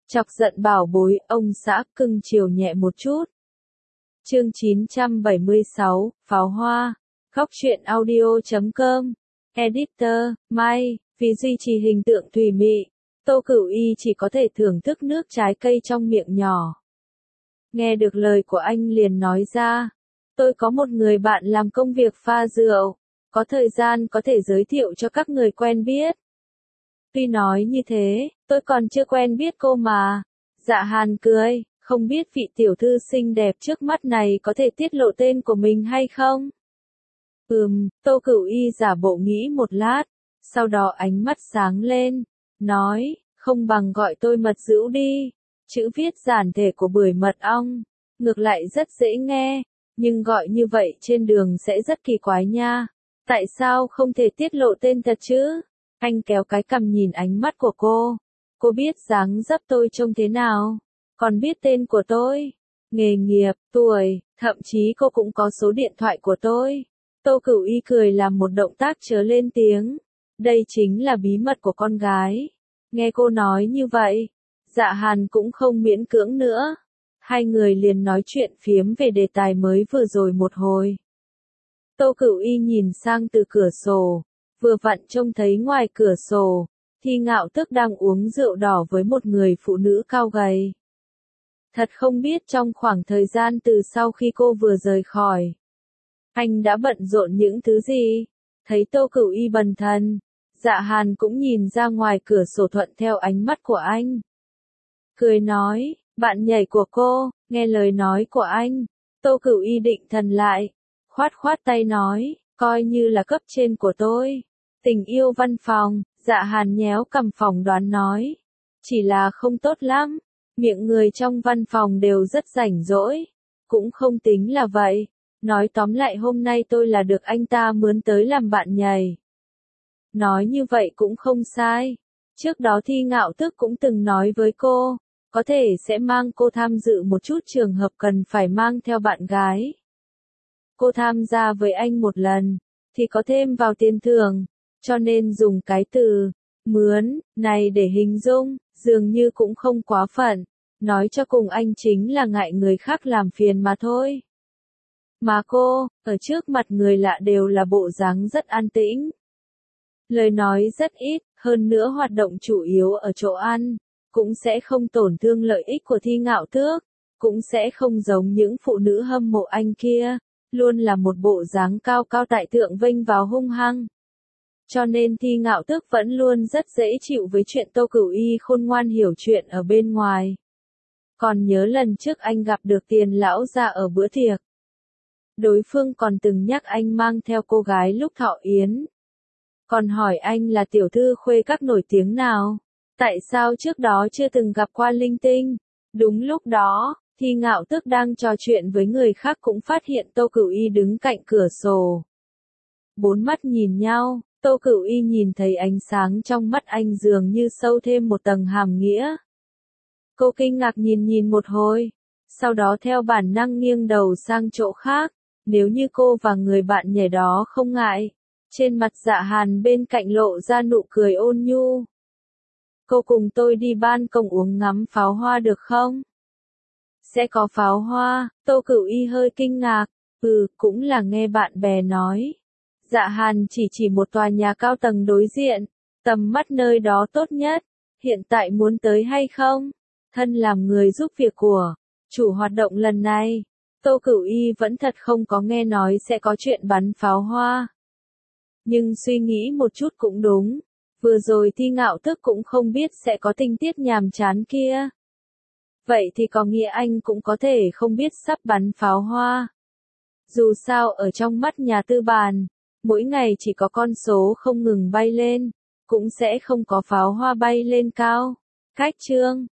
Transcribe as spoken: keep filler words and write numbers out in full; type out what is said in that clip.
Chọc giận bảo bối, ông xã cưng chiều nhẹ một chút. Chương chín trăm bảy mươi sáu, Pháo Hoa. Góc truyện audio chấm com. Editor, Mai, vì duy trì hình tượng thùy mị, Tô Cửu Y chỉ có thể thưởng thức nước trái cây trong miệng nhỏ. Nghe được lời của anh liền nói ra, tôi có một người bạn làm công việc pha rượu, có thời gian có thể giới thiệu cho các người quen biết. Tuy nói như thế, tôi còn chưa quen biết cô mà. Dạ Hàn cười, không biết vị tiểu thư xinh đẹp trước mắt này có thể tiết lộ tên của mình hay không? Ừm, Tô Cửu Y giả bộ nghĩ một lát, sau đó ánh mắt sáng lên, nói, không bằng gọi tôi mật dữ đi. Chữ viết giản thể của bưởi mật ong, ngược lại rất dễ nghe, nhưng gọi như vậy trên đường sẽ rất kỳ quái nha. Tại sao không thể tiết lộ tên thật chứ? Anh kéo cái cằm nhìn ánh mắt của cô. Cô biết dáng dấp tôi trông thế nào, còn biết tên của tôi, nghề nghiệp, tuổi, thậm chí cô cũng có số điện thoại của tôi. Tô Cửu Y cười làm một động tác chớ lên tiếng. Đây chính là bí mật của con gái. Nghe cô nói như vậy, Dạ Hàn cũng không miễn cưỡng nữa. Hai người liền nói chuyện phiếm về đề tài mới vừa rồi một hồi. Tô Cửu Y nhìn sang từ cửa sổ, vừa vặn trông thấy ngoài cửa sổ, Thi Ngạo Tức đang uống rượu đỏ với một người phụ nữ cao gầy. Thật không biết trong khoảng thời gian từ sau khi cô vừa rời khỏi, anh đã bận rộn những thứ gì. Thấy Tô Cửu Y bần thần, Dạ Hàn cũng nhìn ra ngoài cửa sổ thuận theo ánh mắt của anh. Cười nói, bạn nhảy của cô, nghe lời nói của anh. Tô Cửu Y định thần lại, khoát khoát tay nói, coi như là cấp trên của tôi. Tình yêu văn phòng, Dạ Hàn nhéo cằm phỏng đoán nói. Chỉ là không tốt lắm, miệng người trong văn phòng đều rất rảnh rỗi. Cũng không tính là vậy. Nói tóm lại hôm nay tôi là được anh ta mướn tới làm bạn nhảy. Nói như vậy cũng không sai. Trước đó Thi Ngạo Tức cũng từng nói với cô, có thể sẽ mang cô tham dự một chút trường hợp cần phải mang theo bạn gái. Cô tham gia với anh một lần, thì có thêm vào tiền thưởng, cho nên dùng cái từ mướn này để hình dung, dường như cũng không quá phận. Nói cho cùng anh chính là ngại người khác làm phiền mà thôi. Mà cô, ở trước mặt người lạ đều là bộ dáng rất an tĩnh. Lời nói rất ít, hơn nữa hoạt động chủ yếu ở chỗ ăn, cũng sẽ không tổn thương lợi ích của Thi Ngạo Tước, cũng sẽ không giống những phụ nữ hâm mộ anh kia, luôn là một bộ dáng cao cao tại thượng vênh vào hung hăng. Cho nên Thi Ngạo Tước vẫn luôn rất dễ chịu với chuyện Tô Cửu Y khôn ngoan hiểu chuyện ở bên ngoài. Còn nhớ lần trước anh gặp được Tiền lão gia ở bữa tiệc. Đối phương còn từng nhắc anh mang theo cô gái lúc thọ yến. Còn hỏi anh là tiểu thư khuê các nổi tiếng nào, tại sao trước đó chưa từng gặp qua linh tinh. Đúng lúc đó, Thi Ngạo Tức đang trò chuyện với người khác cũng phát hiện Tô Cửu Y đứng cạnh cửa sổ. Bốn mắt nhìn nhau, Tô Cửu Y nhìn thấy ánh sáng trong mắt anh dường như sâu thêm một tầng hàm nghĩa. Cô kinh ngạc nhìn nhìn một hồi, sau đó theo bản năng nghiêng đầu sang chỗ khác. Nếu như cô và người bạn nhảy đó không ngại. Trên mặt Dạ Hàn bên cạnh lộ ra nụ cười ôn nhu. Cô cùng tôi đi ban công uống ngắm pháo hoa được không? Sẽ có pháo hoa, Tô Cửu Y hơi kinh ngạc. Ừ, cũng là nghe bạn bè nói. Dạ Hàn chỉ chỉ một tòa nhà cao tầng đối diện. Tầm mắt nơi đó tốt nhất. Hiện tại muốn tới hay không? Thân làm người giúp việc của chủ hoạt động lần này. Tô Cửu Y vẫn thật không có nghe nói sẽ có chuyện bắn pháo hoa. Nhưng suy nghĩ một chút cũng đúng. Vừa rồi Thi Ngạo Tức cũng không biết sẽ có tình tiết nhàm chán kia. Vậy thì có nghĩa anh cũng có thể không biết sắp bắn pháo hoa. Dù sao ở trong mắt nhà tư bản, mỗi ngày chỉ có con số không ngừng bay lên, cũng sẽ không có pháo hoa bay lên cao. Cách chương